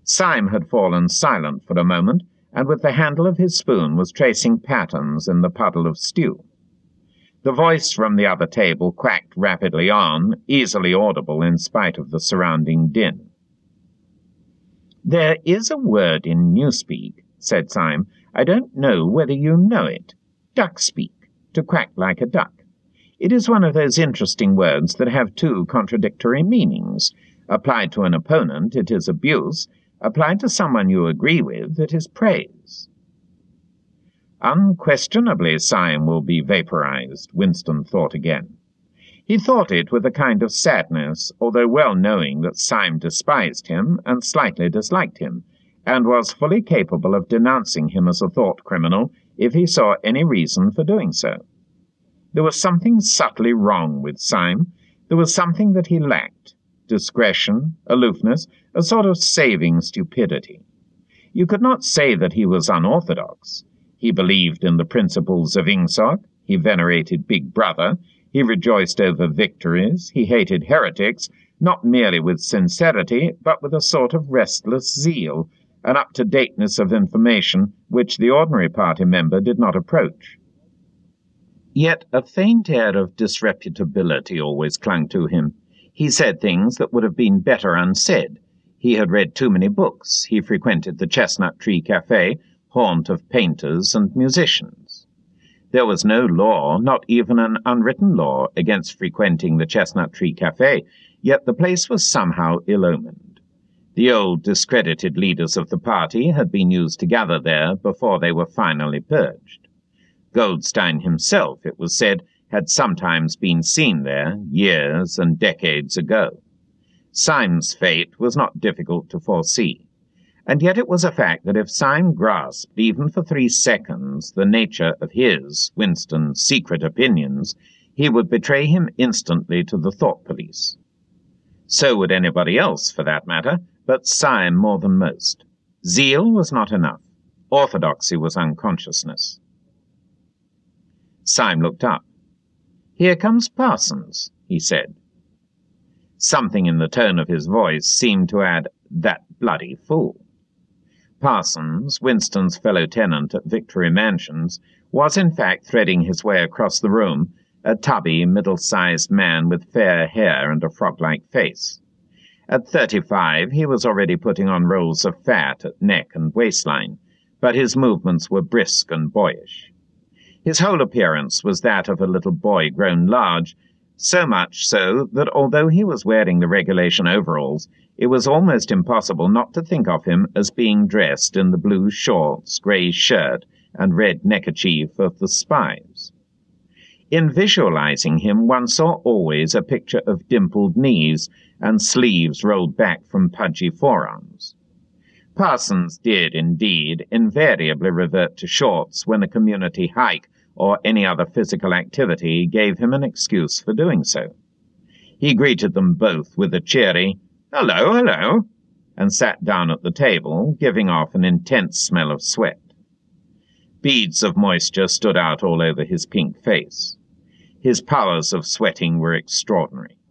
Syme had fallen silent for a moment, and with the handle of his spoon was tracing patterns in the puddle of stew. The voice from the other table quacked rapidly on, easily audible in spite of the surrounding din. "There is a word in Newspeak," said Syme. "I don't know whether you know it. Duckspeak, to quack like a duck. It is one of those interesting words that have two contradictory meanings. Applied to an opponent, it is abuse. Applied to someone you agree with, it is praise." Unquestionably Syme will be vaporized, Winston thought again. He thought it with a kind of sadness, although well knowing that Syme despised him and slightly disliked him, and was fully capable of denouncing him as a thought criminal if he saw any reason for doing so. There was something subtly wrong with Syme. There was something that he lacked: discretion, aloofness, a sort of saving stupidity. You could not say that he was unorthodox. He believed in the principles of Ingsoc, he venerated Big Brother, he rejoiced over victories, he hated heretics, not merely with sincerity, but with a sort of restless zeal, an up-to-dateness of information which the ordinary party member did not approach. Yet a faint air of disreputability always clung to him. He said things that would have been better unsaid. He had read too many books. He frequented the Chestnut Tree Café, haunt of painters and musicians. There was no law, not even an unwritten law, against frequenting the Chestnut Tree Café, yet the place was somehow ill-omened. The old discredited leaders of the party had been used to gather there before they were finally purged. Goldstein himself, it was said, had sometimes been seen there years and decades ago. Syme's fate was not difficult to foresee. And yet it was a fact that if Syme grasped, even for 3 seconds, the nature of his, Winston's, secret opinions, he would betray him instantly to the thought police. So would anybody else, for that matter, but Syme more than most. Zeal was not enough. Orthodoxy was unconsciousness. Syme looked up. "Here comes Parsons," he said. Something in the tone of his voice seemed to add, "that bloody fool." Parsons, Winston's fellow tenant at Victory Mansions, was in fact threading his way across the room, a tubby, middle-sized man with fair hair and a frog-like face. At 35 he was already putting on rolls of fat at neck and waistline, but his movements were brisk and boyish. His whole appearance was that of a little boy grown large, so much so that although he was wearing the regulation overalls, it was almost impossible not to think of him as being dressed in the blue shorts, grey shirt, and red neckerchief of the spies. In visualizing him, one saw always a picture of dimpled knees and sleeves rolled back from pudgy forearms. Parsons did, indeed, invariably revert to shorts when a community hike or any other physical activity gave him an excuse for doing so. He greeted them both with a cheery, "Hello, hello," and sat down at the table, giving off an intense smell of sweat. Beads of moisture stood out all over his pink face. His powers of sweating were extraordinary.